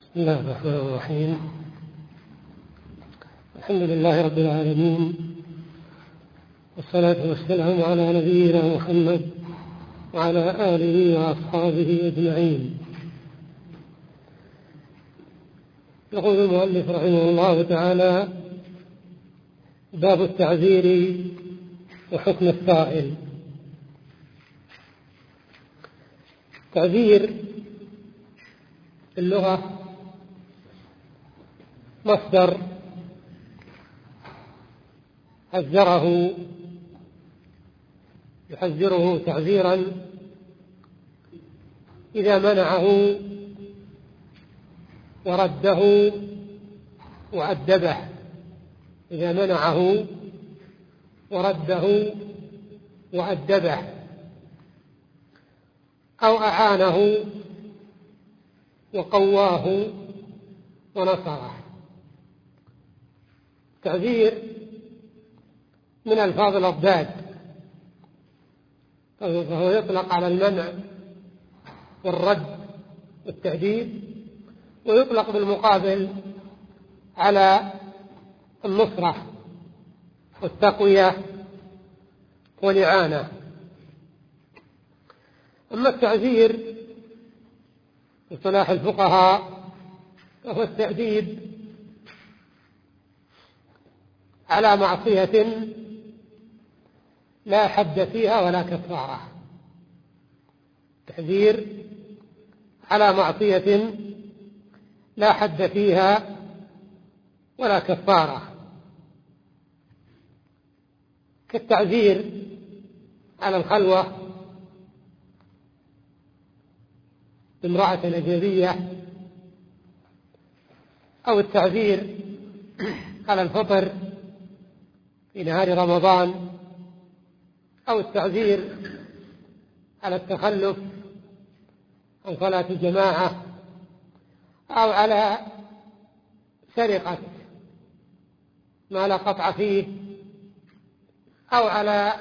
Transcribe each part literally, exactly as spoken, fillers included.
بسم الله الرحمن الرحيم. الحمد لله رب العالمين، والصلاة والسلام على نبينا محمد وعلى آله وأصحابه أجمعين. يقول المؤلف رحمه الله تعالى: باب التعذير وحكم السائل. تعذير في اللغة مصدر حذره يحذره تعذيرا إذا منعه ورده وأدبه، إذا منعه ورده وأدبه، أو أعانه وقواه ونصره. تعذير من ألفاظ الأضداد، فهو يطلق على المنع والرد والتهديد، ويطلق بالمقابل على النصرة والتقوية والإعانة. أما التعذير في اصطلاح الفقهاء فهو التأديب على معصية لا حد فيها ولا كفارة، تحذير على معصية لا حد فيها ولا كفارة، كالتعذير على الخلوة بامرأة أجنبية، أو التعذير على الفطر في نهار رمضان، أو التعذير على التخلف عن صلاة الجماعة، أو على سرقة ما لا قطع فيه، أو على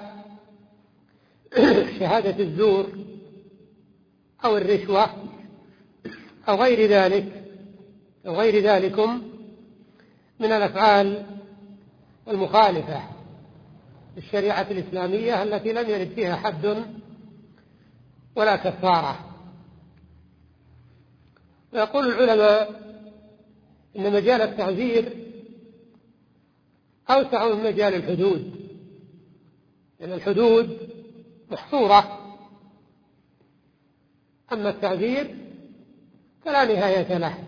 شهادة الزور أو الرشوة أو غير ذلك أو غير ذلكم من الأفعال المخالفة للشريعة الإسلامية التي لم يرد فيها حد ولا كفارة. ويقول العلماء إن مجال التعذير أوسع من مجال الحدود، لأن الحدود محصورة، أما التعذير فلا نهاية له.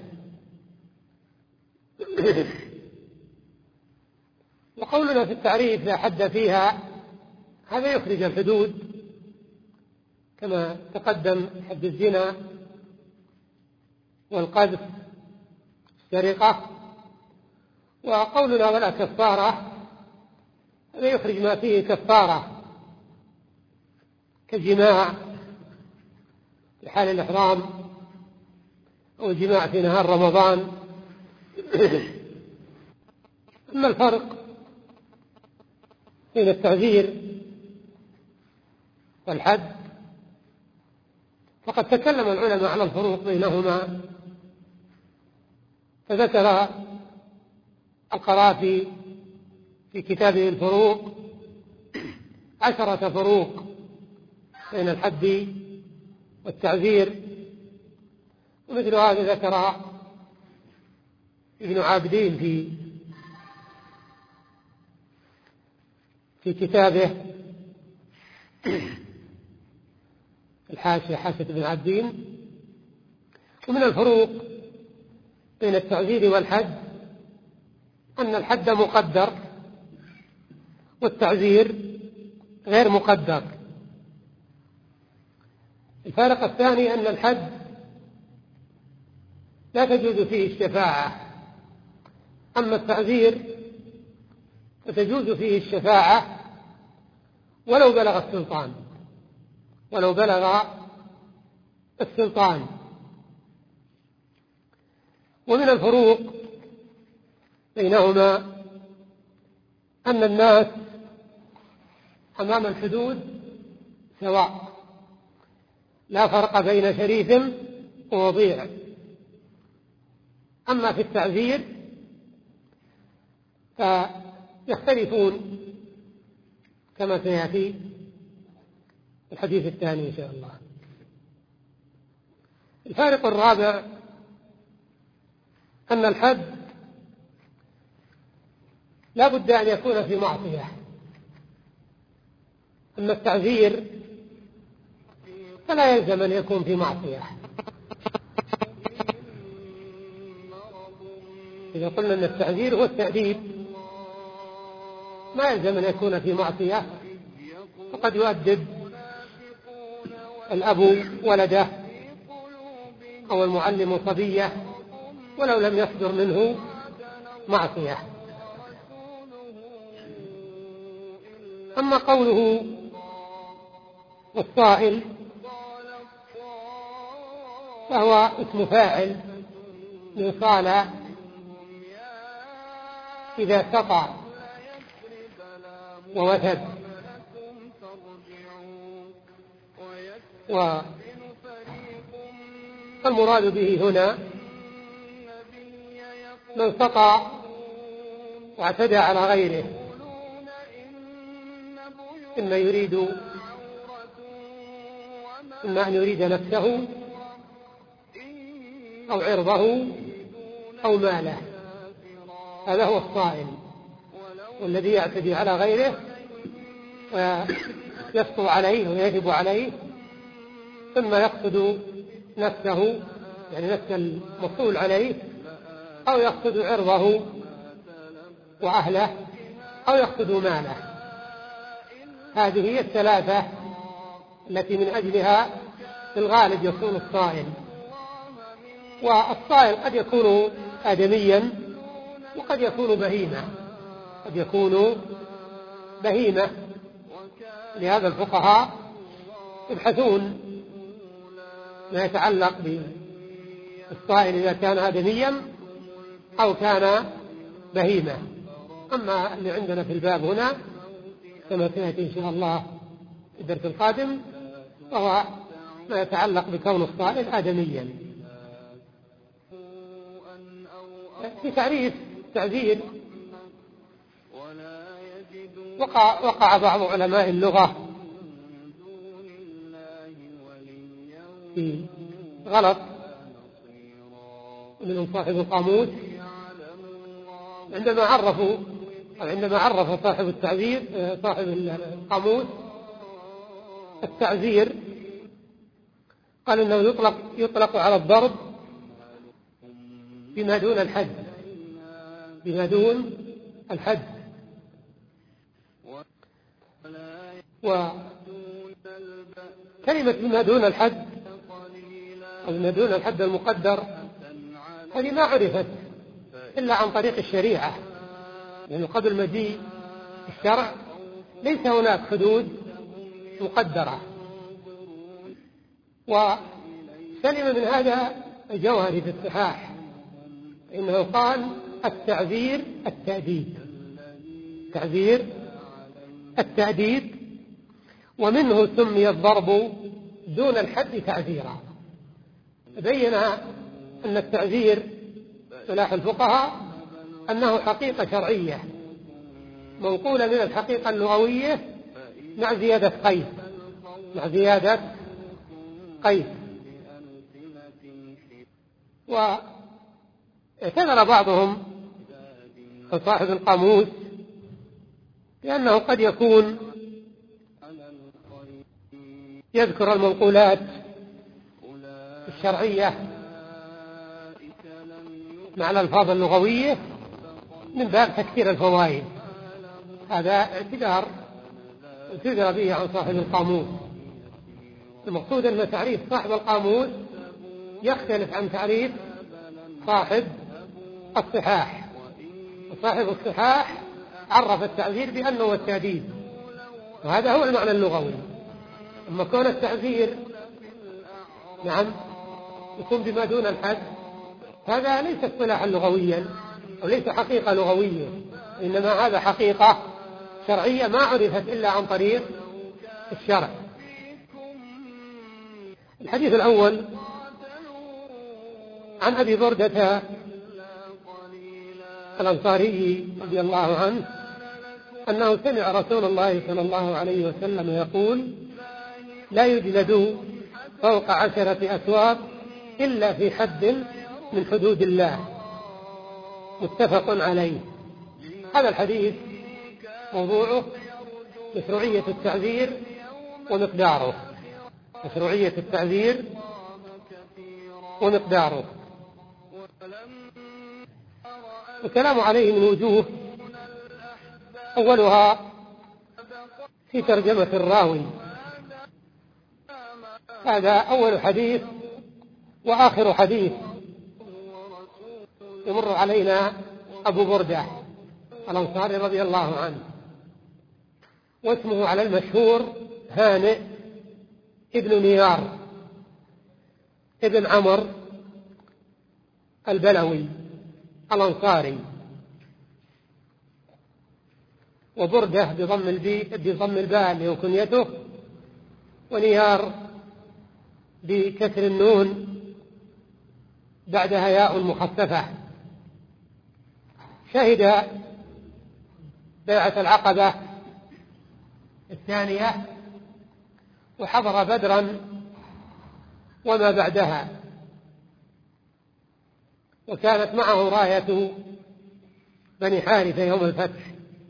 وقولنا في التعريف لا حد فيها، هذا يخرج الحدود كما تقدم: حد الزنا والقذف، السرقة. وقولنا ولا كفارة هذا يخرج ما فيه كفارة، كالجماع في حال الإحرام أو الجماع في نهار رمضان. أما الفرق بين التعذير والحد فقد تكلم العلماء على الفروق بينهما، فذكر القرافي في كتابه الفروق عشرة فروق بين الحد والتعذير، ومثل هذا ذكر ابن عابدين في في كتابه الحاشية، حاشية ابن عابدين. ومن الفروق بين التعذير والحد أن الحد مقدر والتعذير غير مقدر. الفارق الثاني أن الحد لا تجوز فيه الشفاعة، أما التعذير فتجوز فيه الشفاعة ولو بلغ السلطان ولو بلغ السلطان. ومن الفروق بينهما أن الناس أمام الحدود سواء، لا فرق بين شريف ووضيع، أما في التعزير فيختلفون كما سيأتي الحديث الثاني إن شاء الله. الفارق الرابع أن الحد لا بد أن يكون في معصية، أما التعزير فلا يلزم أن يكون في معصية. إذا قلنا أن التعزير هو التأديب ما يلزم أن يكون في معصية، فقد يؤدب الأب ولده أو المعلم صبيه ولو لم يصدر منه معصية. أما قوله والصائل فهو اسم فاعل من صال إذا سقى ووثب، والمراد به هنا من سقى واعتدى على غيره، إما يريد إما أن يريد نفسه أو عرضه أو ماله، هذا هو الصائل، والذي يعتدي على غيره ويسطو عليه ويجب عليه، ثم يقصد نفسه يعني نفس المسؤول عليه، أو يقصد عرضه وأهله، أو يقصد ماله. هذه هي الثلاثة التي من أجلها في الغالب يكون الصائل. والصائل قد يكون آدميا وقد يكون بهيمة، قد يكون بهيمة. لهذا الفقهاء يبحثون ما يتعلق بالصائل إذا كان آدميا أو كان بهيمة. أما اللي عندنا في الباب هنا كما سيأتي إن شاء الله في الدرس القادم وهو ما يتعلق بكون الصائل آدميا. في تعريف التعزير وقع, وقع بعض علماء اللغة في غلط، منهم صاحب القاموس عندما عرفوا أو عندما عرف صاحب التعزير صاحب القاموس التعزير قال إنه يطلق يطلق على الضرب بما دون الحد، بما دون الحد. وكلمة بما دون الحد أو بما دون الحد المقدر هذه ما عرفت إلا عن طريق الشريعة، لأنه يعني قبل مجيء الشرع ليس هناك حدود مقدرة. وسلم من هذا الجوهري في الصحاح إنه قال التعذير التأديب، تعذير التأديب، ومنه سمي الضرب دون الحد تعذيرا. بين أن التعذير اصطلاح الفقهاء أنه حقيقة شرعية منقولة من الحقيقة اللغوية مع زيادة قيد، مع زيادة قيد. واعتذر بعضهم صاحب القاموس لأنه قد يكون يذكر المنقولات الشرعية مع الألفاظ اللغوية من باب تكثير الفوائد. هذا اعتذار اعتذر به عن صاحب القاموس. المقصود أن تعريف صاحب القاموس يختلف عن تعريف صاحب الصحاح. وصاحب الصحاح عرف التعذير بأنه التأديب، وهذا هو المعنى اللغوي. أما كون التعذير نعم يكون بما دون الحد، هذا ليس اصطلاحا لغويا وليس حقيقة لغوية، إنما هذا حقيقة شرعية ما عرفت إلا عن طريق الشرع. الحديث الأول عن أبي بردة الأنصاري رضي الله عنه أنه سمع رسول الله صلى الله عليه وسلم يقول: لا يجلد فوق عشرة أسواق إلا في حد من حدود الله، متفق عليه. هذا الحديث موضوعه مشروعية التعذير ومقداره، مشروعية التعذير ومقداره. والكلام عليه من وجوه، أولها في ترجمة الراوي، هذا أول حديث وآخر حديث يمر علينا أبو بردة الأنصاري رضي الله عنه، واسمه على المشهور هانئ ابن نيار ابن عمر البلوي الأنصاري، وبردة بضم البي بضم الباء اللي هو كنيته، ونيار بكسر النون بعدها ياء مخففة. شهد بيعة العقبة الثانية، وحضر بدرا وما بعدها، وكانت معه راية بني حارثة يوم الفتح،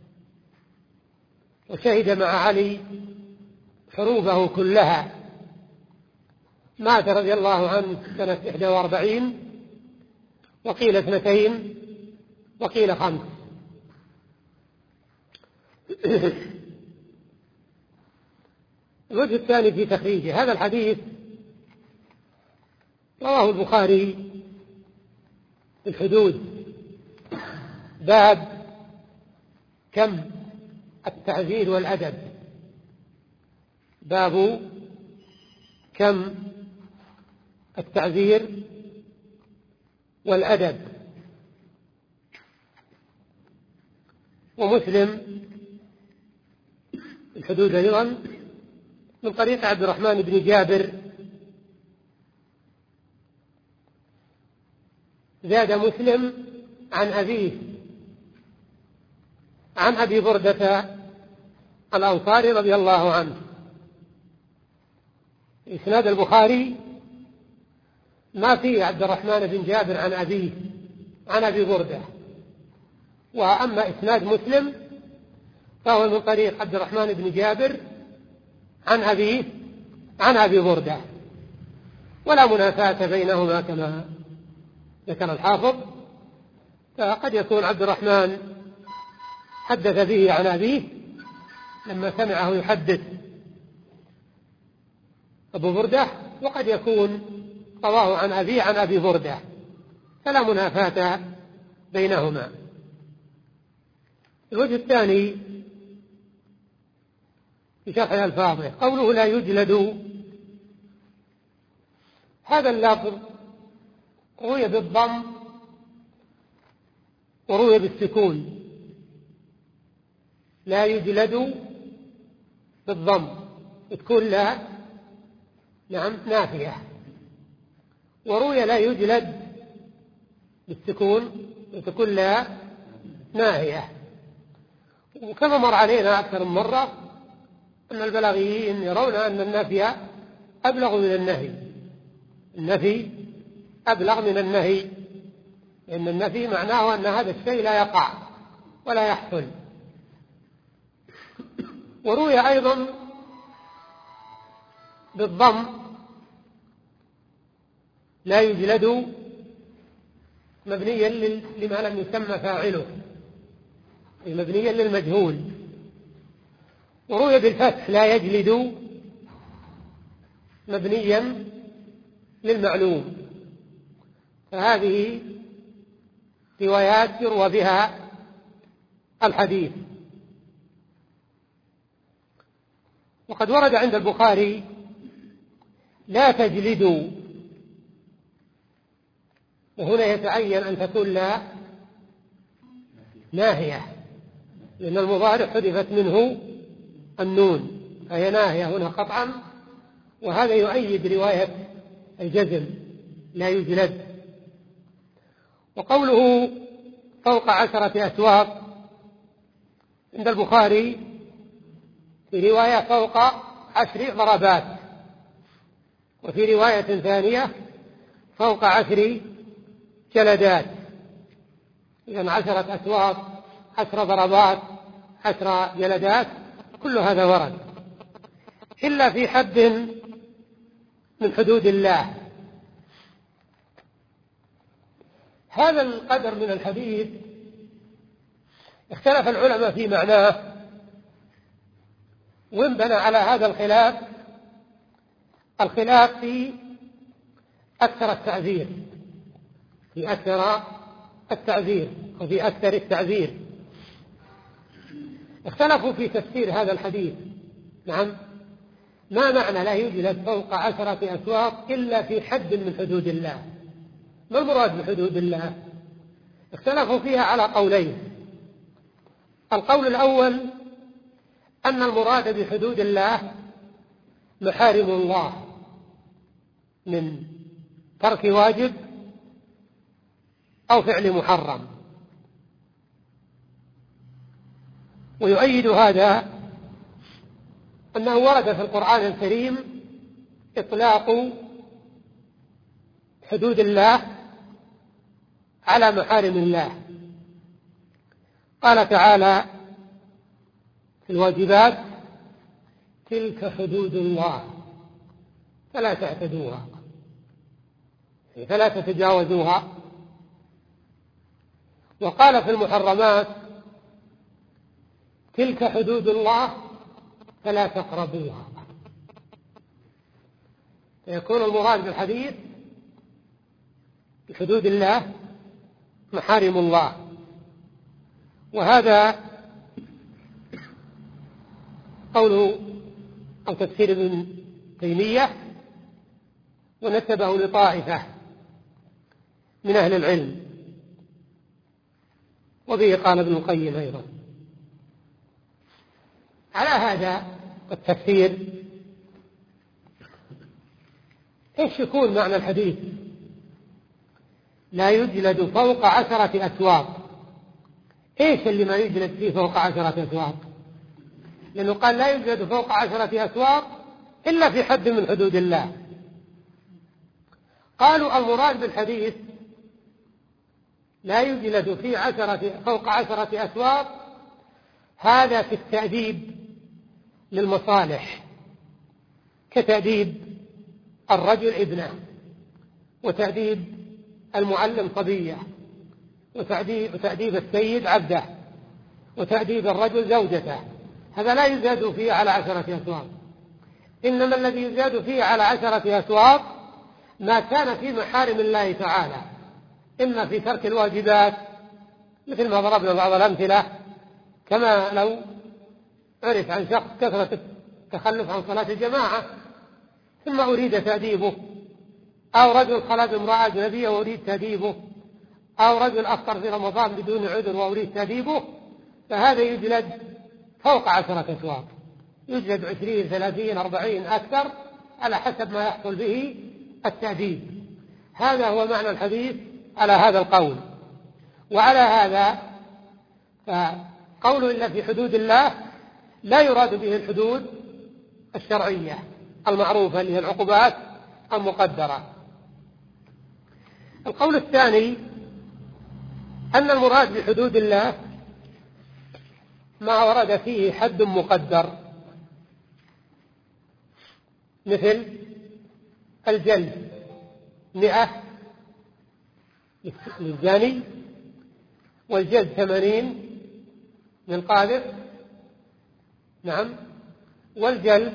وشهد مع علي حروبه كلها. مات رضي الله عنه سنة إحدى وأربعين، وقيل اثنتين وقيل خمس. الوجه الثاني في تخريجه هذا الحديث رواه البخاري في الحدود، باب كم التعذير والأدب، باب كم التعذير والأدب. ومسلم الحدود أيضا من طريق عبد الرحمن بن جابر، زاد مسلم عن أبيه عن أبي بردة الأنصاري رضي الله عنه. إسناد البخاري ما فيه عبد الرحمن بن جابر عن أبيه عن أبي بردة، وأما إسناد مسلم فهو من طريق عبد الرحمن بن جابر عن أبيه عن أبي بردة، ولا منافاة بينهما كما ذكر الحافظ. فقد يكون عبد الرحمن حدث به عن أبيه لما سمعه يحدث أبو بردة، وقد يكون رواه عن أبيه عن أبي بردة، فلا منافاة بينهما. الوجه الثاني في شرح ألفاظه قوله لا يجلد، هذا اللفظ روي بالضم وروي بالسكون. لا يجلد بالضم تكون لا نعم نافية، وروي لا يجلد بالسكون تكون لا ناهية. وكما مر علينا أكثر من مرة أن البلاغيين يرون أن النفي أبلغ من النهي، النفي أبلغ من النهي، لأن النفي معناه أن هذا الشيء لا يقع ولا يحصل. وروي أيضا بالضم لا يجلد مبنيا لما لم يسمى فاعله، مبنيا للمجهول. وروي بالفتح لا يجلد مبنيا للمعلوم. فهذه روايات يروى بها الحديث. وقد ورد عند البخاري لا تجلدوا، وهنا يتعين أن تكون لا ناهية، لأن المضارع حذفت منه النون، فهي ناهية هنا قطعا، وهذا يؤيد رواية الجزم لا يجلد. وقوله فوق عشرة أسواق عند البخاري في رواية فوق عشر ضربات، وفي رواية ثانية فوق عشر جلدات. إذن عشرة أسواق، عشر ضربات، عشر جلدات، كل هذا ورد، إلا في حد من حدود الله. هذا القدر من الحديث اختلف العلماء في معناه، وانبنى على هذا الخلاف الخلاف في أكثر التعذير في أكثر التعذير وفي أكثر التعذير. اختلفوا في تفسير هذا الحديث. نعم، ما معنى لا يجلد فوق عشرة أسواق إلا في حد من حدود الله؟ ما المراد بحدود الله؟ اختلفوا فيها على قولين. القول الأول أن المراد بحدود الله محارم الله من ترك واجب أو فعل محرم، ويؤيد هذا أنه ورد في القرآن الكريم إطلاق حدود الله على محارم الله. قال تعالى في الواجبات: تلك حدود الله فلا تعتدوها، فلا تتجاوزوها. وقال في المحرمات: تلك حدود الله فلا تقربوها. فيكون المراد بالحديث بحدود الله محارم الله. وهذا قوله أو تفسير ابن تيمية، ونسبه لطائفة من أهل العلم، وبه قال ابن القيم أيضا. على هذا التفسير ايش يكون معنى الحديث؟ لا يجلد فوق عشرة أسواق. ايش اللي ما يجلد فيه فوق عشرة أسواق؟ لأنه قال لا يجلد فوق عشرة أسواق إلا في حد من حدود الله. قالوا المراد بالحديث لا يجلد في عشرة فوق عشرة أسواق، هذا في التأديب للمصالح، كتأديب الرجل ابنه، وتأديب المعلم صبيه، وتأديب, وتأديب السيد عبده، وتأديب الرجل زوجته. هذا لا يزاد فيه على عشرة أسواق. إنما الذي يزاد فيه على عشرة أسواق ما كان في محارم الله تعالى، إما في ترك الواجبات مثل ما ضربنا بعض الأمثلة، كما لو عرف عن شخص كثرة التخلف عن صلاة الجماعة ثم أريد تأديبه، أو رجل خلى امرأة أجنبية وأريد تأديبه، أو رجل أفطر في رمضان بدون عذر وأريد تأديبه، فهذا يجلد فوق عشرة أسواق، يجلد عشرين ثلاثين أربعين أكثر على حسب ما يحصل به التأديب. هذا هو معنى الحديث على هذا القول. وعلى هذا فقول إلا في حدود الله لا يراد به الحدود الشرعية المعروفة اللي هي العقوبات المقدرة. القول الثاني أن المراد بحدود الله ما ورد فيه حد مقدر، مثل الجلد مئة للزاني، والجلد ثمانين للقاذف، نعم، والجلد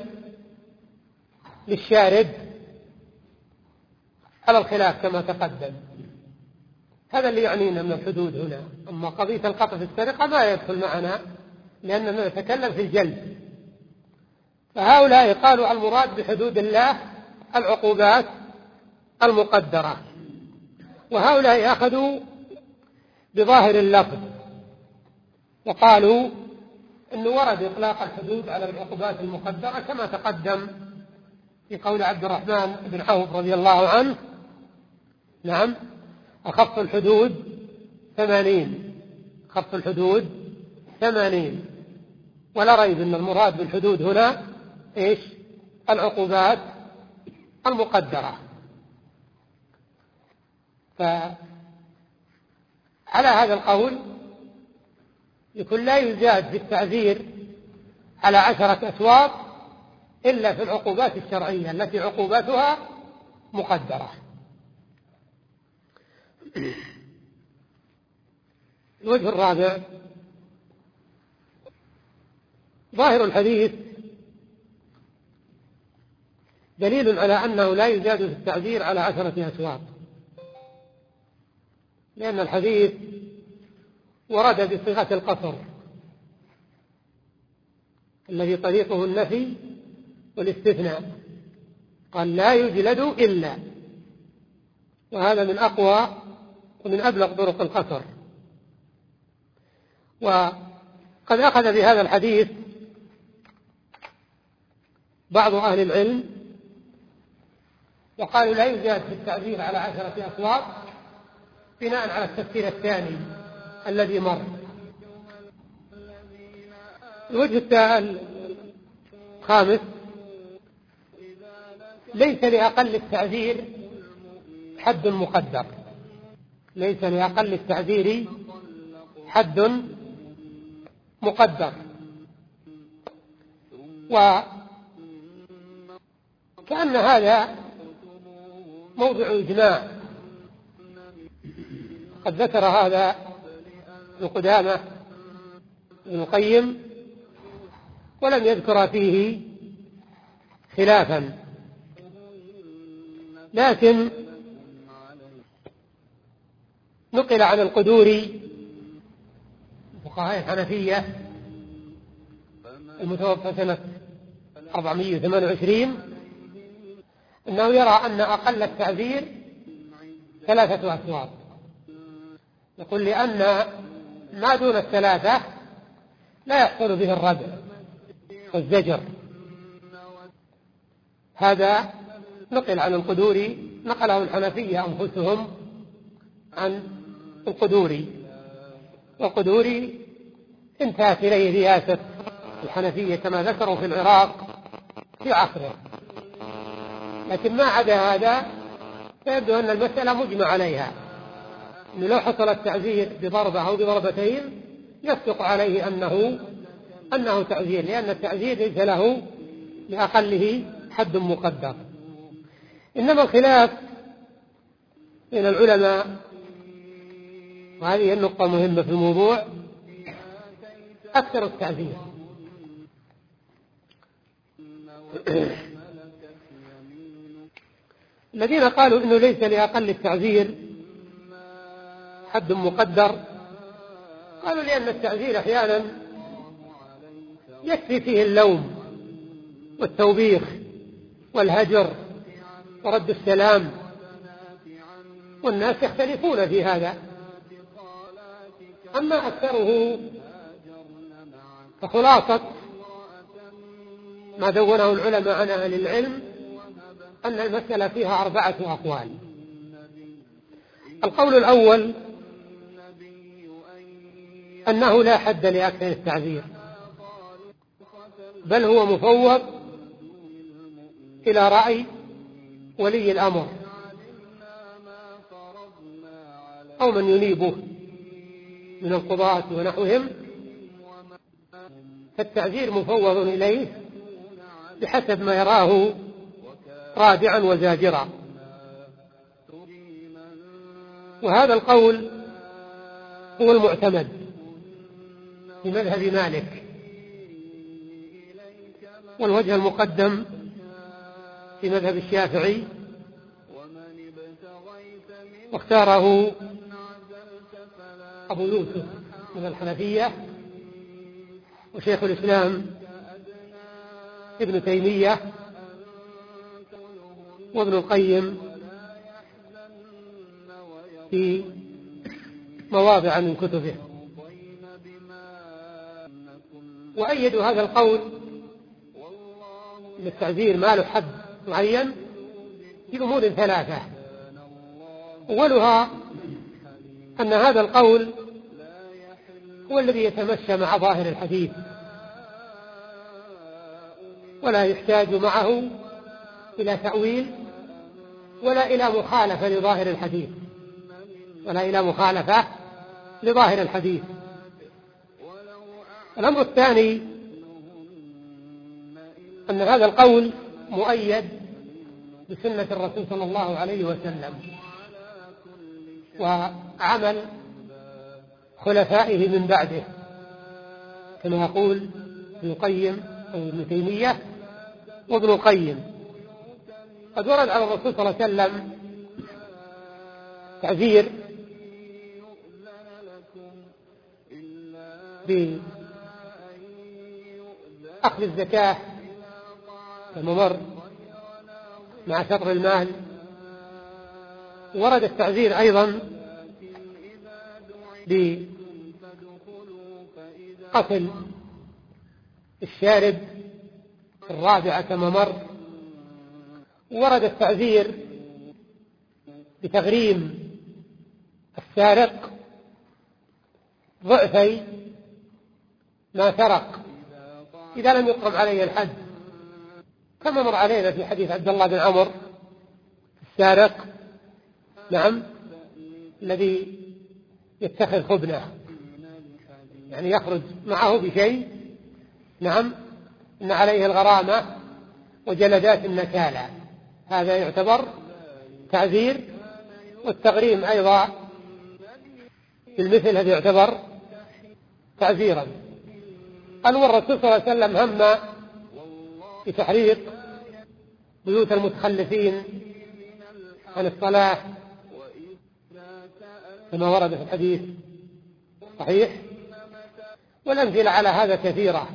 للشارد على الخلاف كما تقدم. هذا اللي يعنينا من الحدود هنا. أما قضية القطع في السرقة ما يدخل معنا، لأننا نتكلم في الجلد. فهؤلاء قالوا المراد بحدود الله العقوبات المقدرة، وهؤلاء أخذوا بظاهر اللفظ وقالوا أنه ورد إطلاق الحدود على العقوبات المقدرة كما تقدم في قول عبد الرحمن بن عوف رضي الله عنه: نعم، أخف الحدود ثمانين خط الحدود ثمانين، ولا ريب أن المراد بالحدود هنا إيش؟ العقوبات المقدرة. فعلى هذا القول يكون لا يزاد في التعزير على عشرة أسواط إلا في العقوبات الشرعية التي عقوباتها مقدرة. الوجه الرابع: ظاهر الحديث دليل على أنه لا يزاد في التعزير على عشرة أسواط، لأن الحديث ورد بصيغة القصر الذي طريقه النفي والاستثناء، قال لا يجلد إلا، وهذا من أقوى ومن أبلغ طرق القصر. وقد أخذ بهذا الحديث بعض أهل العلم وقالوا لا يزاد في التعزير على عشرة أسواط بناء على التفسير الثاني الذي مر. الوجه الخامس: ليس لأقل التعزير حد مقدر، ليس لأقل التعزير حد مقدر. وكأن هذا موضع إجماع، قد ذكر هذا ابن قدامة ابن القيم ولم يذكر فيه خلافا، لكن نقل عن القدوري فقهاء الحنفية المتوفى سنة أربعمائة وثمانية وعشرين أنه يرى أن أقل التعزير ثلاثة أسواط. يقول لأن ما دون الثلاثة لا يحصل به الردع والزجر. هذا نقل عن القدوري، نقله الحنفية أنفسهم عن القدوري، والقدوري انتهت إليه رياسة الحنفية كما ذكروا في العراق في عصره. لكن ما عدا هذا فيبدو أن المسألة مجمع عليها، أنه لو حصل التعزير بضربة أو بضربتين يصدق عليه أنه أنه تعزير، لأن التعزير ليس له لأقله حد مقدر. إنما الخلاف بين العلماء، وهذه النقطة مهمة في الموضوع، أكثر التعزير. الذين قالوا إنه ليس لأقل التعزير حد مقدر قالوا لأن التعزير أحيانا يكفي فيه اللوم والتوبيخ والهجر ورد السلام، والناس يختلفون في هذا. أما أكثره فخلاصة ما دونه العلماء عن أهل العلم أن المسألة فيها أربعة أقوال. القول الأول أنه لا حد لأكثر التعزير، بل هو مفوض إلى رأي ولي الأمر أو من ينيبه من القضاة ونحوهم، فالتعزير مفوض إليه بحسب ما يراه رادعا وزاجرا. وهذا القول هو المعتمد في مذهب مالك، والوجه المقدم في مذهب الشافعي، واختاره أبو يوسف من الحنفية وشيخ الإسلام ابن تيمية وابن القيم في مواضع من كتبه. وأيدوا هذا القول أن التعزير ما له حد معين في أمور ثلاثة. أولها أن هذا القول هو الذي يتمشى مع ظاهر الحديث ولا يحتاج معه إلى تأويل ولا إلى مخالفة لظاهر الحديث ولا إلى مخالفة لظاهر الحديث. الأمر الثاني أن هذا القول مؤيد بسنة الرسول صلى الله عليه وسلم وعمل خلفائه من بعده، كما يقول ابن القيم أو ابن تيمية وابن القيم. قد ورد على الرسول صلى الله عليه وسلم تعذير بأخذ الزكاة كما مر مع شطر المال. ورد التعذير أيضا بقتل الشارب الرابعة كما مر. ورد التعذير بتغريم السارق ضعفي ما سرق إذا لم يقم عليه الحد، كما مر علينا في حديث عبد الله بن عمر السارق نعم الذي يتخذ خبنه، يعني يخرج معه بشيء نعم إن عليه الغرامة وجلدات النكالة، هذا يعتبر تعذير. والتغريم أيضا بالمثل هذا يعتبر تعذيرا. قال والرسول صلى الله عليه وسلم هم بتحريق بيوت المتخلفين عن الصلاة كما ورد في الحديث صحيح، والأمثلة على هذا كثيرة.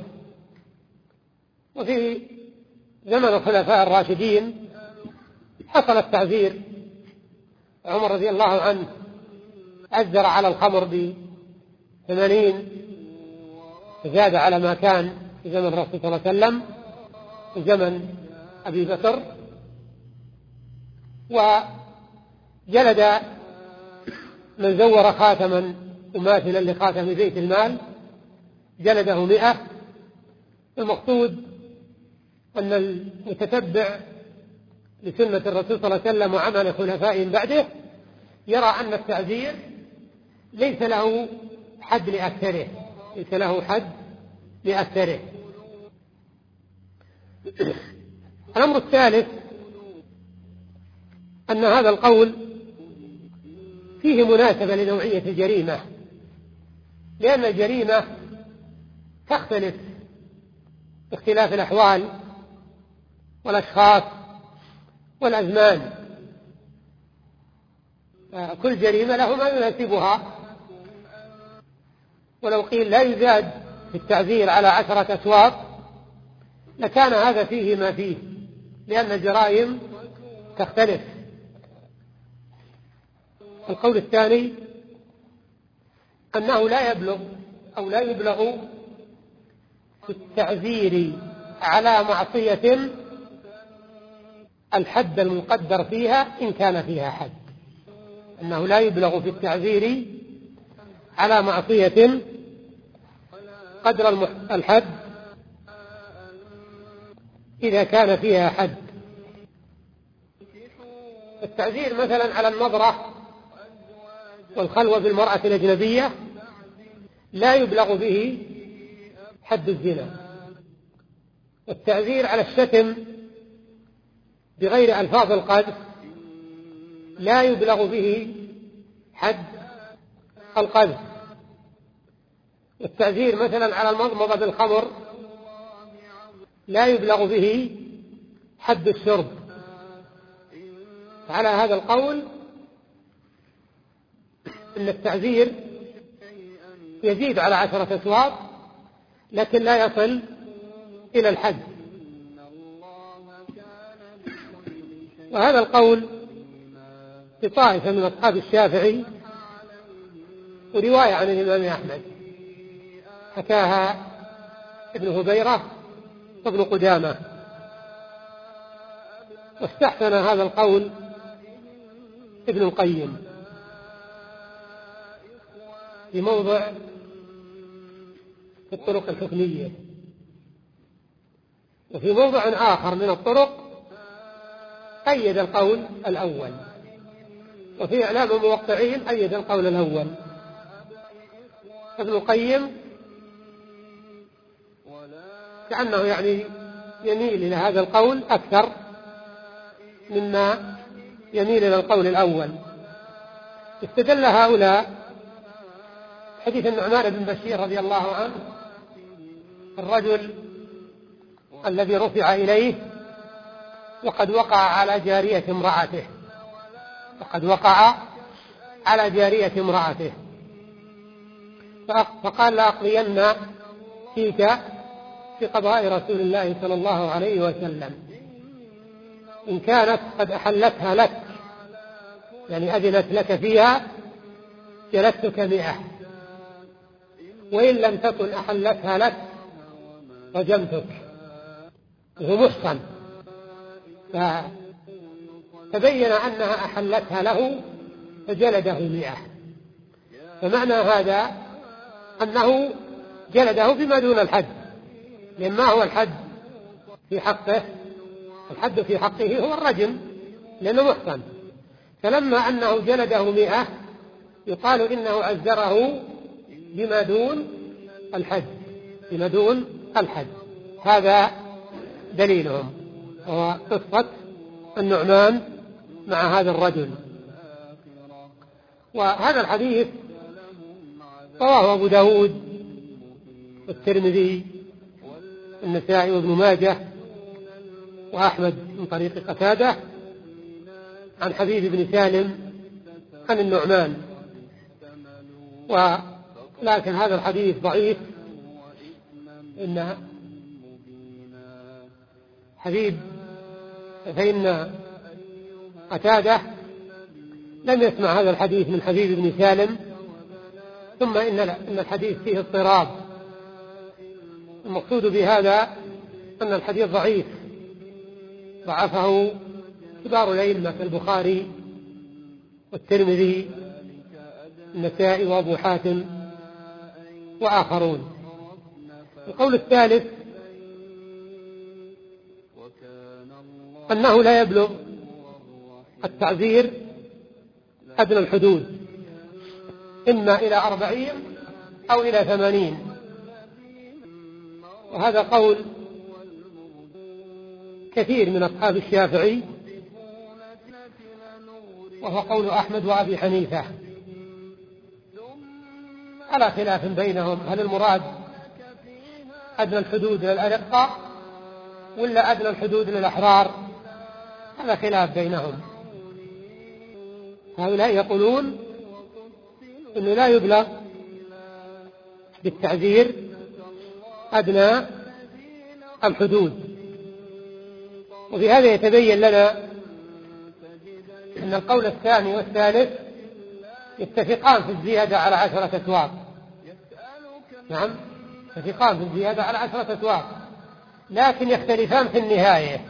وفي زمن الخلفاء الراشدين حصل التعذير. عمر رضي الله عنه أجر على الخمر بثمانين، زاد على ما كان في زمن الرسول صلى الله عليه وسلم في زمن أبي بكر. وجلد من زور خاتما مماثلا لخاتم بيت المال جلده مئة. المقصود أن المتتبع لسنة الرسول صلى الله عليه وسلم وعمل خلفائه بعده يرى أن التعذير ليس له حد لأكثره ليس له حد لأكثره. الأمر الثالث أن هذا القول فيه مناسبة لنوعية الجريمة، لأن الجريمة تختلف باختلاف الأحوال والأشخاص والأزمان. كل جريمة له ما يناسبها. ولو قيل لا يزاد في التعذير على عشرة أسواط لكان هذا فيه ما فيه، لأن الجرائم تختلف. القول الثاني أنه لا يبلغ أو لا يبلغ في التعذير على معصية الحد المقدر فيها إن كان فيها حد، أنه لا يبلغ في التعذير على معصية قدر الحد إذا كان فيها حد. التعذير مثلا على النظرة والخلوة بالمرأة الأجنبية لا يبلغ به حد الزنا. التعذير على الشتم بغير ألفاظ القذف لا يبلغ به حد القذف. التعذير مثلا على المضمضة بالخمر لا يبلغ به حد الشرب. على هذا القول أن التعذير يزيد على عشرة أسواط لكن لا يصل إلى الحد. وهذا القول في طائفة من أصحاب الشافعي ورواية عن الإمام أحمد حكاها ابن هبيرة وابن قدامة. واستحسن هذا القول ابن القيم في موضع في الطرق الحكمية. وفي موضع آخر من الطرق أيد القول الأول، وفي إعلام الموقعين أيد القول الأول. ابن القيم كأنه يعني يميل إلى هذا القول أكثر مما يميل إلى القول الأول. استدل هؤلاء حديث النعمان بن بشير رضي الله عنه، الرجل الذي رفع إليه وقد وقع على جارية امرأته وقد وقع على جارية امرأته فقال لأقضين فيك في قضاء رسول الله صلى الله عليه وسلم، إن كانت قد أحلتها لك يعني أذنت لك فيها جلدتك مئة، وإن لم تكن أحلتها لك رجمتك. وهو محصن، فتبين أنها أحلتها له فجلده مئة. فمعنى هذا أنه جلده بما دون الحد، لأن ما هو الحد في حقه؟ الحد في حقه هو الرجم لأنه محصن. فلما أنه جلده مئة يقال إنه عزره بما دون الحد بما دون الحد. هذا دليلهم، وهو قصة النعمان مع هذا الرجل. وهذا الحديث رواه أبو داود والترمذي والنسائي وابن ماجه وأحمد من طريق قتادة عن حبيب بن سالم عن النعمان. ولكن هذا الحديث ضعيف، إن حبيب فإن قتادة لم يسمع هذا الحديث من حبيب بن سالم، ثم إن إن الحديث فيه اضطراب. المقصود بهذا أن الحديث ضعيف، ضعفه كبار الأئمة البخاري والترمذي النسائي وأبو حاتم وآخرون. القول الثالث أنه لا يبلغ التعزير أدنى الحدود، إما إلى أربعين أو إلى ثمانين، وهذا قول كثير من أصحاب الشافعي، وهو قول أحمد وأبي حنيفة، على خلاف بينهم هل المراد أدنى الحدود للأرقة ولا أدنى الحدود للأحرار؟ هذا خلاف بينهم. هؤلاء يقولون أنه لا يبلغ بالتعزير أدنى الحدود. وفي هذا يتبين لنا أن القول الثاني والثالث يتفقان في الزيادة على عشرة أسواق. نعم، يتفقان في الزيادة على عشرة أسواق، لكن يختلفان في النهاية.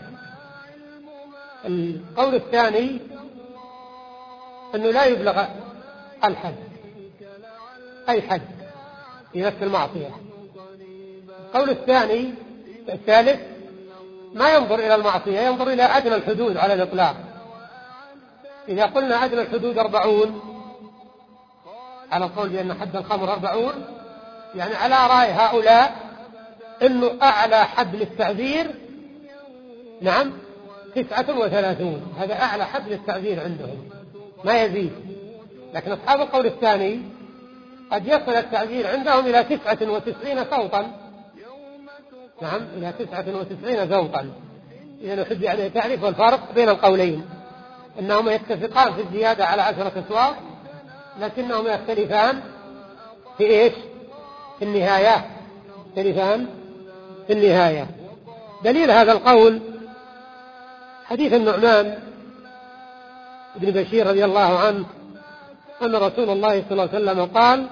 القول الثاني أنه لا يبلغ الحد، أي حد في نفس المعصية. القول الثاني الثالث ما ينظر إلى المعصية، ينظر إلى أدنى الحدود على الإطلاق. إذا قلنا أدنى الحدود أربعون على القول بأن حد الخمر أربعون، يعني على رأي هؤلاء أنه أعلى حد للتعذير نعم تسعة وثلاثون، هذا أعلى حد للتعذير عندهم ما يزيد. لكن أصحاب القول الثاني قد يصل التعذير عندهم إلى تسعة وتسعين صوتا، نعم إلى تسعة وتسعين صوتا. إذا نحب يعني تعرف الفرق بين القولين، أنهم يتفقان في الزيادة على عشرة أسواق، لكنهم يختلفان في إيش؟ في النهاية، يختلفان في النهاية. دليل هذا القول حديث النعمان بن بشير رضي الله عنه أن رسول الله صلى الله عليه وسلم قال: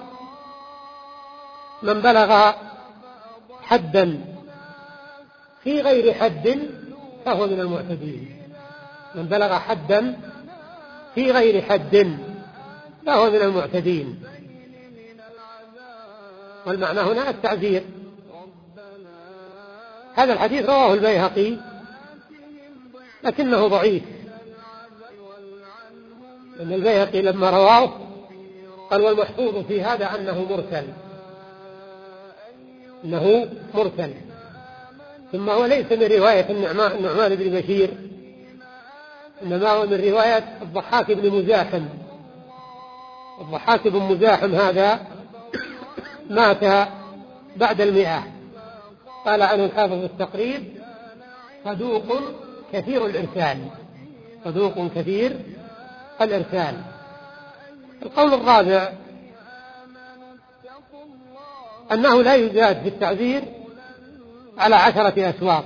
من بلغ حدا في غير حد فهو من المعتدين. من بلغ حدا في غير حد فهو من المعتدين. والمعنى هنا التعزير، هذا الحديث رواه البيهقي لكنه ضعيف، لأن البيهقي لما رواه قال والمحفوظ في هذا أنه مرسل، أنه مرسل. ثم هو ليس من رواية النعمان بن بشير، إنما هو من رواية الضحاك بن مزاحم. الضحاك بن مزاحم هذا مات بعد المئة. قال عنه الحافظ في التقريب صدوق كثير الإرسال، صدوق كثير الإرسال. القول الرابع أنه لا يزاد في التعزير على عشرة أسواق،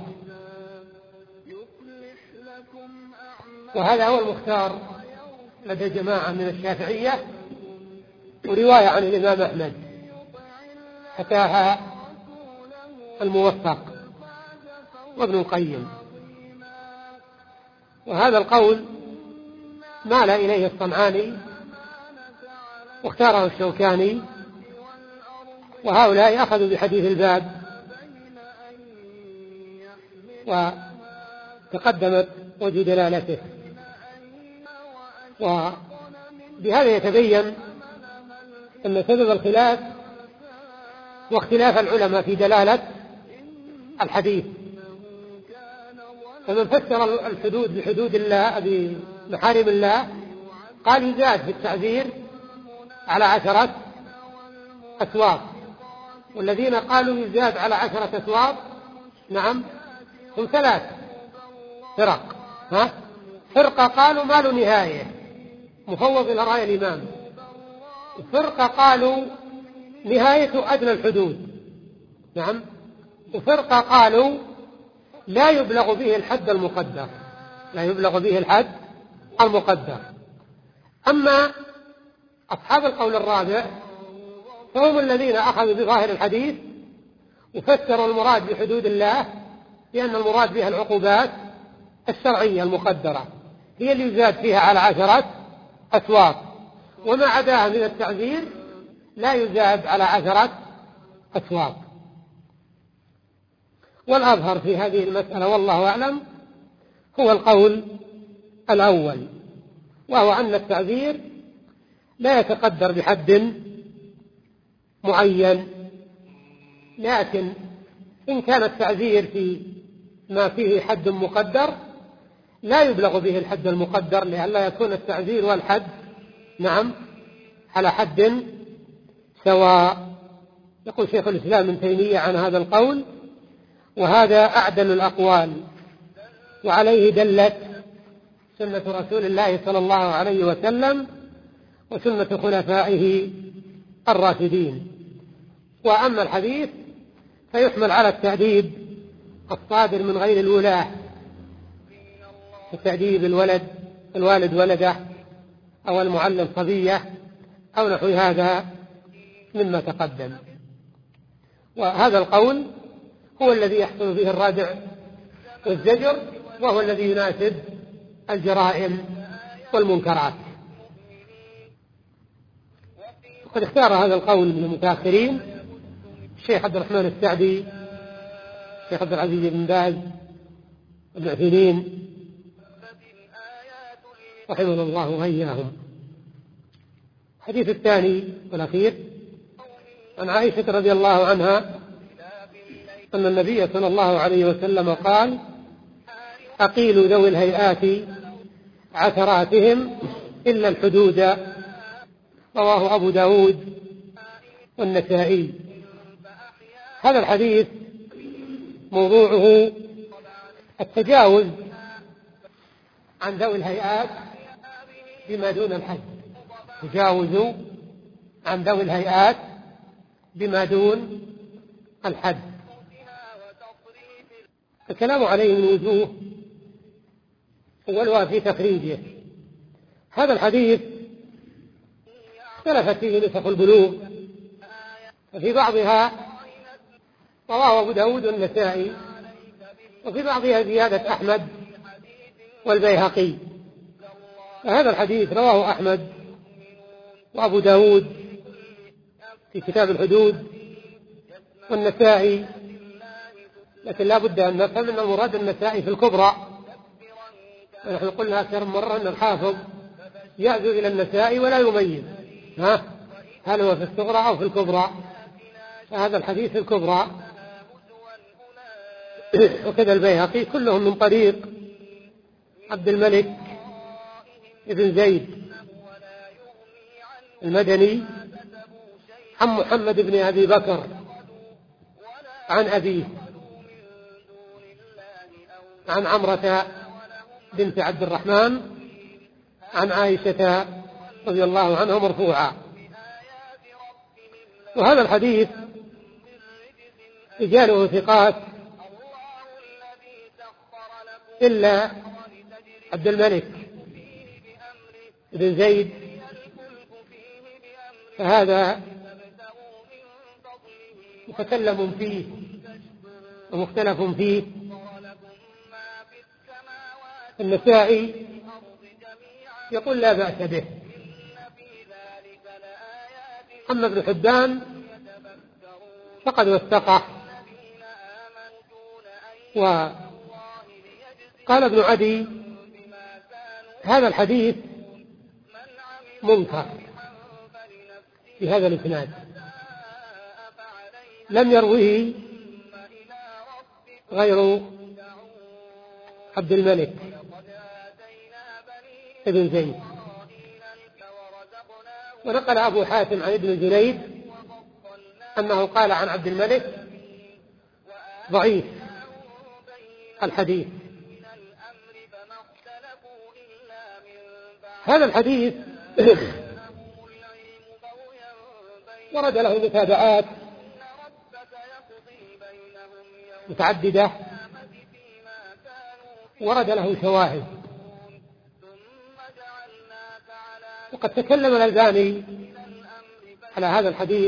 وهذا هو المختار لدى جماعة من الشافعية، ورواية عن الإمام أحمد حكاها الموفق وابن القيم. وهذا القول مال إليه الصنعاني واختاره الشوكاني، وهؤلاء أخذوا بحديث الباب، وتقدمت وجه دلالته. وبهذا يتبين أن سبب الخلاف واختلاف العلماء في دلالة الحديث. فمن فسر الحدود بحدود الله بمحارم الله قال يزاد في التعزير على عشرة أسواق، والذين قالوا يزاد على عشرة أسواق نعم هم ثلاث فرق. ها؟ فرقة قالوا ما له نهاية مفوض إلى رأي الإمام، وفرقة قالوا نهاية أدنى الحدود نعم، وفرقة قالوا لا يبلغ به الحد المقدر، لا يبلغ به الحد المقدر. أما أصحاب القول الرابع فهم الذين أخذوا بظاهر الحديث وفسروا المراد بحدود الله لأن المراد بها العقوبات الشرعية المقدرة هي اللي يزاد فيها على عشرة أسواق، وما عداها من التعزير لا يزاد على عشرة أسواق. والأظهر في هذه المسألة والله أعلم هو القول الأول، وهو أن التعزير لا يتقدر بحد معين، لكن إن كان التعزير في ما فيه حد مقدر لا يبلغ به الحد المقدر، لئلا يكون التعزير والحد نعم على حد سواء. يقول شيخ الإسلام ابن تيمية عن هذا القول وهذا أعدل الأقوال، وعليه دلت سنة رسول الله صلى الله عليه وسلم وسنة خلفائه الراشدين. وأما الحديث فيحمل على التأديب الصادر من غير الولاة، التأديب الولد الوالد ولده أو المعلم صبية أو نحو هذا مما تقدم. وهذا القول هو الذي يحصل به الردع والزجر، وهو الذي يناسب الجرائم والمنكرات. وقد اختار هذا القول من المتأخرين الشيخ عبد الرحمن السعدي، الشيخ عبد العزيز بن باز، ابن عثيمين رحمه الله وإياهم. الحديث الثاني والأخير عن عائشة رضي الله عنها أن النبي صلى الله عليه وسلم قال: أقيلوا ذوي الهيئات عثراتهم إلا الحدود. رواه أبو داود والنسائي. هذا الحديث موضوعه التجاوز عن ذوي الهيئات بما دون الحد، تجاوزوا عن ذوي الهيئات بما دون الحد. الكلام عليه من وجوه، أولها في تخريجه. هذا الحديث اختلفت فيه نسخ البلوغ، ففي بعضها رواه أبو داود والنسائي، وفي بعضها زيادة أحمد والبيهقي. فهذا الحديث رواه أحمد وأبو داود في كتاب الحدود، والنسائي لكن لا بد أن نفهم أن المراد النسائي في الكبرى. ونحن قلنا أكثر من مرة أن الحافظ يأذو إلى النسائي ولا يميز ها هل هو في الصغرى أو في الكبرى، فهذا الحديث في الكبرى. وكذا البيهقي كلهم من طريق عبد الملك ابن زيد المدني عن محمد بن أبي بكر عن أبيه عن عمرة بنت عبد الرحمن عن عائشة رضي الله عنها مرفوعا. وهذا الحديث رجاله ثقات إلا عبد الملك بن زيد، فهذا متكلم فيه ومختلف فيه. النسائي يقول لا بأس به. أما ابن حبان فقد وثقه. وقال ابن عدي هذا الحديث منكر في هذا الإسناد، لم يروه غير عبد الملك ابن زيد. ونقل أبو حاتم عن ابن جريج أنه قال عن عبد الملك ضعيف الحديث. هذا الحديث ورد له متابعات متعددة، ورد له شواهد. وقد تكلم الألباني على هذا الحديث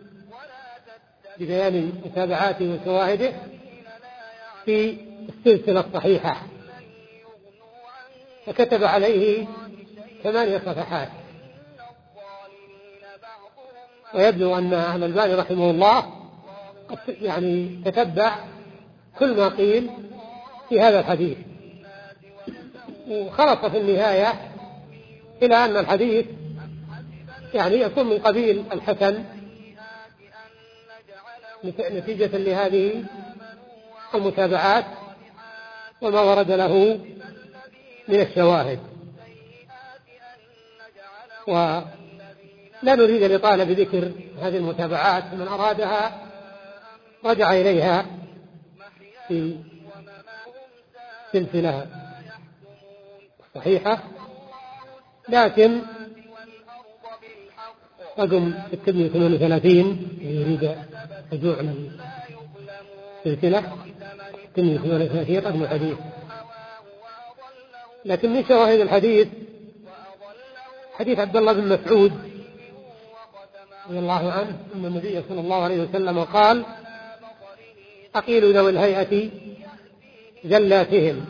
ببيان متابعاته وشواهده في السلسلة الصحيحة، فكتب عليه ثمانية صفحات. ويبدو أن الألباني رحمه الله قد يعني تتبع كل ما قيل في هذا الحديث، وخلص في النهاية إلى أن الحديث يعني يكون من قبيل الحسن نتيجة لهذه المتابعات وما ورد له من الشواهد. ولا نريد الإطالة بذكر هذه المتابعات، من أرادها رجع إليها في سلسلة صحيحة. لكن رقم ستمائة وثمانية وثلاثين يريد رجوع من سلسلة ستمائة وثمانية وثلاثين رقم الحديث. لكن من شواهد الحديث حديث عبد الله بن مسعود رضي الله عنه أن النبي صلى الله عليه وسلم قال: أقيلوا ذوي الهيئة زلاتهم.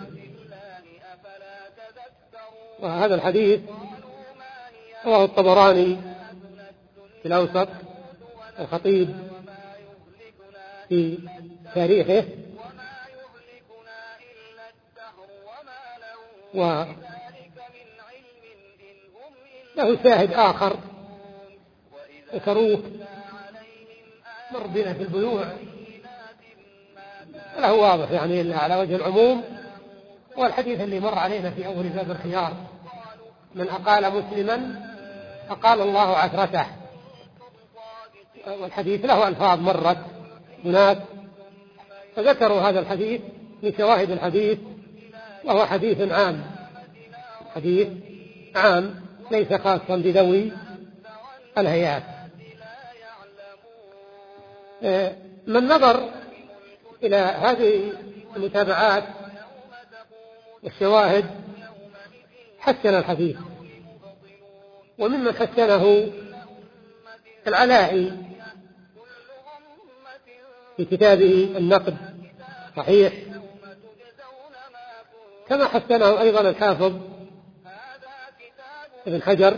وهذا الحديث رواه الطبراني في الأوسط، الخطيب في تاريخه، وله شاهد آخر ذكروه مر بنا في البيوع، له واضح يعني على وجه العموم. والحديث اللي مر علينا في أول باب الخيار: من أقال مسلما أقال الله عثرته. والحديث له ألفاظ مرت هناك، فذكروا هذا الحديث من شواهد الحديث، وهو حديث عام، حديث عام ليس خاصا بذوي الهيئات. من نظر إلى هذه المتابعات والشواهد حسن الحديث. وممن حسنه العلائي في كتابه النقد صحيح، كما حسنه أيضا الحافظ ابن حجر،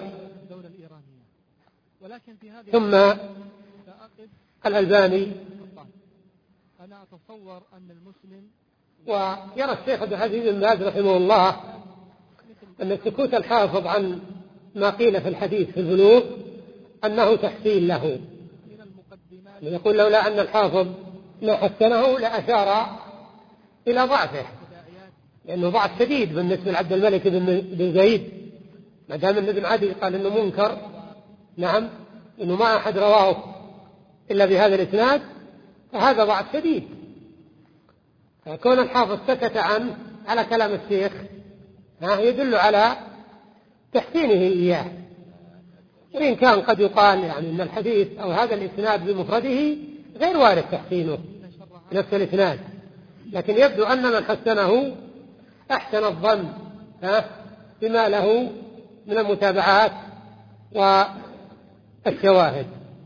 ثم الألباني أتصور أن المسلم. ويرى الشيخ عبد العزيز بن باز رحمه الله أن سكوت الحافظ عن ما قيل في الحديث في البلوغ أنه تحسين له، يقول لولا أن الحافظ ما حسنه لأشار إلى ضعفه، لأنه ضعف شديد بالنسبة لعبد الملك بن زيد، ما دام ابن عدي قال إنه منكر، نعم، إنه ما أحد رواه إلا بهذا الإسناد، فهذا ضعف شديد. فكون الحافظ سكت عنه على كلام الشيخ يدل على تحسينه إياه، وإن كان قد يقال يعني أن الحديث أو هذا الإسناد بمفرده غير وارد تحسينه نفس الإسناد، لكن يبدو أن من حسنه أحسن الظن بما له من المتابعات والشواهد.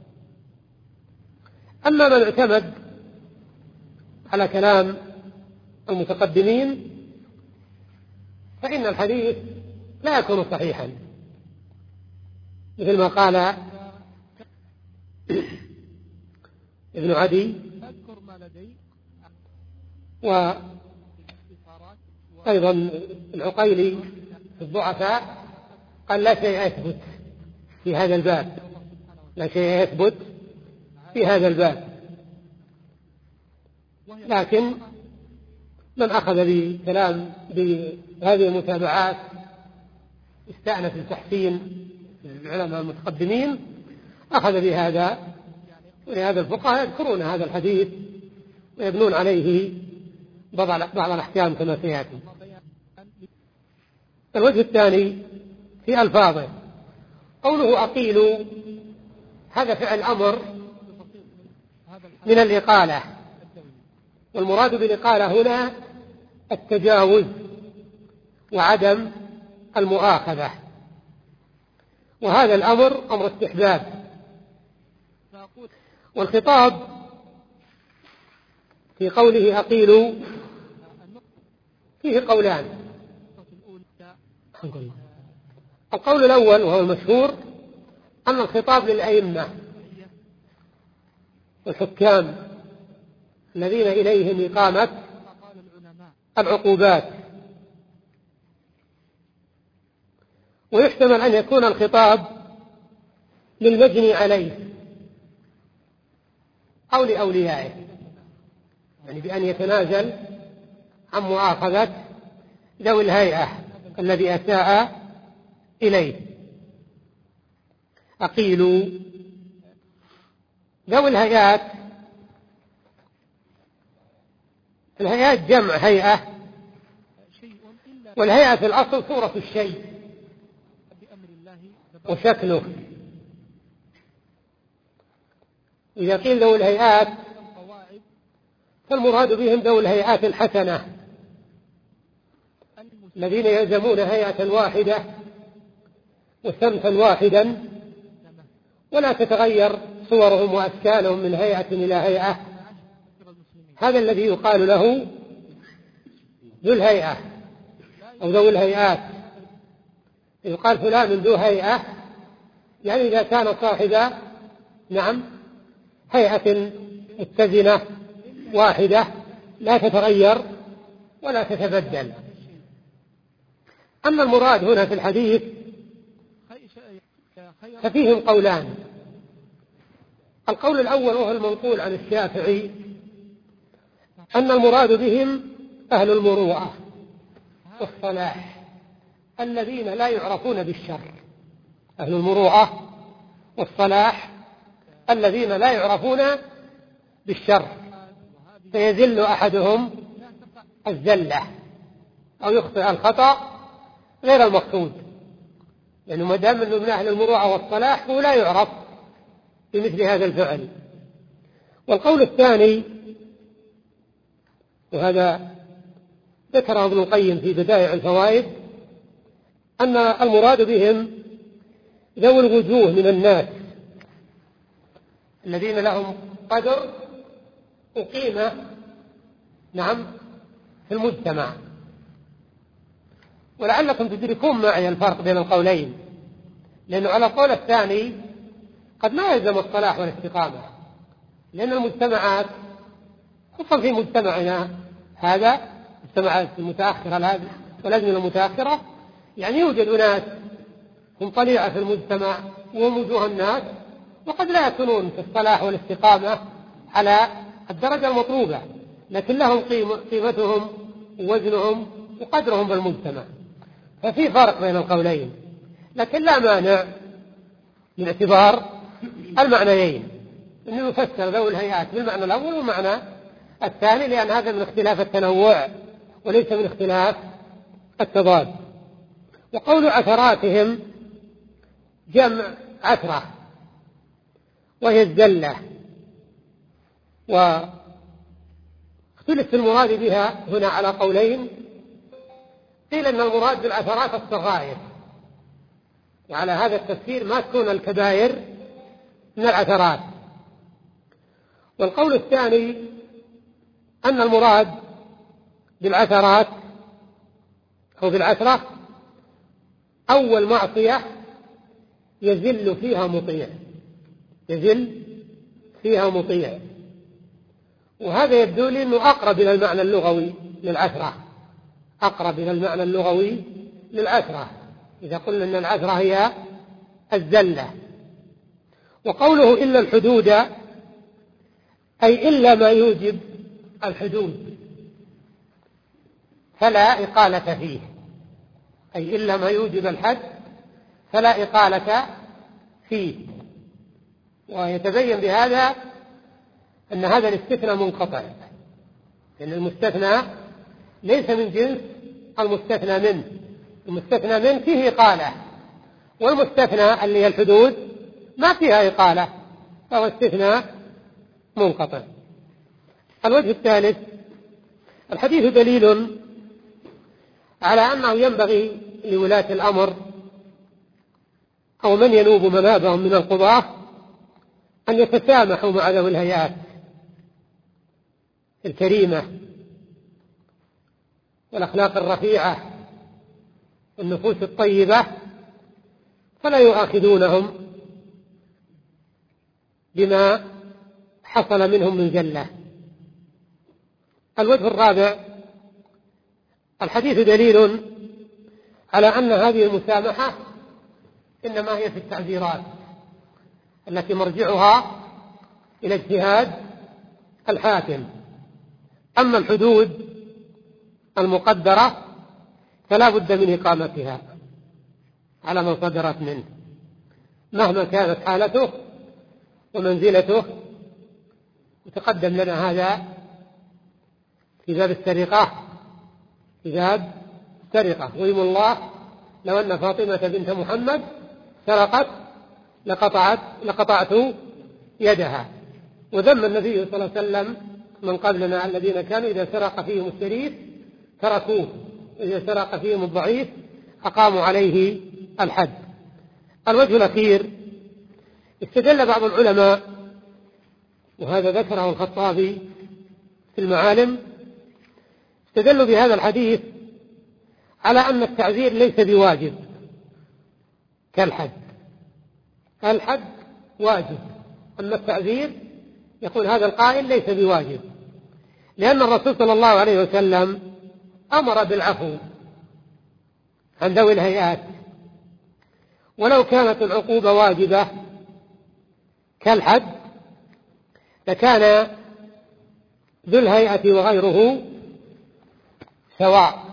أما من اعتمد على كلام المتقدمين فإن الحديث لا يكون صحيحا، مثل ما قال ابن عدي وأيضا العقيلي في الضعفاء، قال لا شيء يثبت في هذا الباب، لا شيء يثبت في هذا الباب. لكن من أخذ بكلام بهذه المتابعات استأنف التحسين العلماء المتقدمين أخذ بهذا، ولهذا الفقهاء يذكرون هذا الحديث ويبنون عليه بعض الأحكام كما سيأتي. الوجه الثاني في ألفاظه، قوله أقيلوا هذا فعل أمر من الإقالة، والمراد بالإقالة هنا التجاوز وعدم المؤاخذة، وهذا الأمر أمر استحباب. والخطاب في قوله أقيلوا فيه قولان، القول الأول وهو المشهور أن الخطاب للأئمة والحكام الذين إليهم إقامة العقوبات، ويحتمل أن يكون الخطاب للمجني عليه أو لأوليائه، يعني بأن يتنازل عن مؤاخذة ذوي الهيئة الذي أساء إليه. أقيلوا ذوي الهيئات، الهيئات جمع هيئة، والهيئة في الأصل صورة الشيء وشكله. إذا قيل ذوي الهيئات فالمراد بهم ذوي الهيئات الحسنة الذين يلزمون هيئة واحدة وسمتا واحدا ولا تتغير صورهم وأشكالهم من هيئة إلى هيئة، هذا الذي يقال له ذو الهيئة أو ذوي الهيئات. يقال فلان ذو هيئة، يعني إذا كان صاحب نعم هيئة متزنة واحدة لا تتغير ولا تتبدل. أما المراد هنا في الحديث ففيهم قولان، القول الأول وهو المنقول عن الشافعي أن المراد بهم أهل المروءة والصلاح الذين لا يعرفون بالشر، أهل المروءة والصلاح الذين لا يعرفون بالشر، فيزل أحدهم الزلة أو يخطئ الخطأ غير المقصود، لأنه ما دام أنه من أهل المروءة والصلاح هو لا يعرف بمثل هذا الفعل. والقول الثاني وهذا ذكره ابن القيم في بدائع الفوائد أن المراد بهم ذوي الوجوه من الناس الذين لهم قدر وقيمة نعم في المجتمع. ولعلكم تدركون معي الفرق بين القولين، لأنه على القول الثاني قد ما يلزم الصلاح والاستقامة، لأن المجتمعات خصوصا في مجتمعنا هذا، المجتمعات المتأخرة هذه والأزمنة المتأخرة، يعني يوجد أناس هم طليعة في المجتمع وهم وجوه الناس، وقد لا يكونون في الصلاح والاستقامة على الدرجة المطلوبة، لكن لهم قيمتهم ووزنهم وقدرهم بالمجتمع. ففي فرق بين القولين، لكن لا مانع من اعتبار المعنيين، أنه يفسر ذوي الهيئات بالمعنى الأول والمعنى الثاني، لأن هذا من اختلاف التنوع وليس من اختلاف التضاد. وقول عثراتهم جمع عثرة وهي الزلة، واختلف في المراد بها هنا على قولين. قيل أن المراد بالعثرات الصغائر، وعلى هذا التفسير ما تكون الكبائر من العثرات. والقول الثاني أن المراد بالعثرات أو بالعثرة أول معصية يزل فيها مطيع، يزل فيها مطيع. وهذا يبدو لي أنه أقرب إلى المعنى اللغوي للعثرة، أقرب إلى المعنى اللغوي للعثرة إذا قلنا أن العثرة هي الزلة. وقوله إلا الحدود أي إلا ما يوجب الحدود فلا إقالة فيه، أي إلا ما يوجب الحد فلا إقالة فيه. ويتبين بهذا أن هذا الاستثناء منقطع، لأن المستثنى ليس من جنس المستثنى منه، المستثنى منه فيه إقالة، والمستثنى اللي هي الحدود ما فيها إقالة، فهو استثناء منقطع. الوجه الثالث: الحديث دليل على أنه ينبغي لولاة الأمر أو من ينوب منابهم من القضاة أن يتسامحوا مع ذوي الهيئات الكريمة والأخلاق الرفيعة والنفوس الطيبة، فلا يؤاخذونهم بما حصل منهم من زلة. الوجه الرابع: الحديث دليل على أن هذه المسامحة إنما هي في التعزيرات التي مرجعها إلى اجتهاد الحاكم، أما الحدود المقدرة فلا بد من إقامتها على من صدرت منه مهما كانت حالته ومنزلته. وتقدم لنا هذا في باب السرقة، في باب السرقة: ويم الله لو أن فاطمة بنت محمد سرقت لقطعت لقطعت يدها. وذم النبي صلى الله عليه وسلم من قبلنا الذين كانوا إذا سرق فيهم الشريف تركوه، وإذا سرق فيهم الضعيف أقاموا عليه الحد. الوجه الأخير: استدل بعض العلماء، وهذا ذكره الخطابي في المعالم، استدلوا بهذا الحديث على أن التعزير ليس بواجب كالحد. الحد واجب، أما التعزير يقول هذا القائل ليس بواجب، لأن الرسول صلى الله عليه وسلم أمر بالعفو عن ذوي الهيئات، ولو كانت العقوبة واجبة كالحد لكان ذو الهيئة وغيره سواء.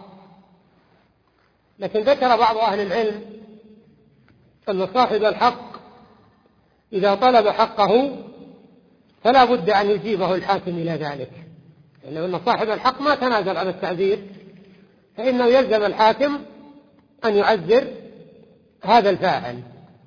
لكن ذكر بعض أهل العلم أن صاحب الحق إذا طلب حقه فلا بد أن يجيبه الحاكم إلى ذلك، لأن يعني صاحب الحق ما تنازل عن التعذير، فإنه يلزم الحاكم أن يعذر هذا الفاعل.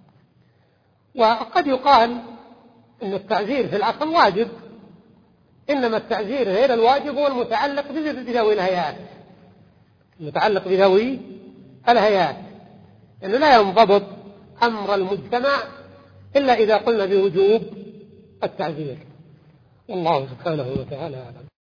وقد يقال أن التعذير في الأصل واجب، إنما التعذير غير الواجب هو المتعلق بذوي الهيئات، المتعلق بذوي الهيئات، لأنه لا ينضبط أمر المجتمع إلا إذا قلنا بوجوب التعذير. والله سبحانه وتعالى أعلم.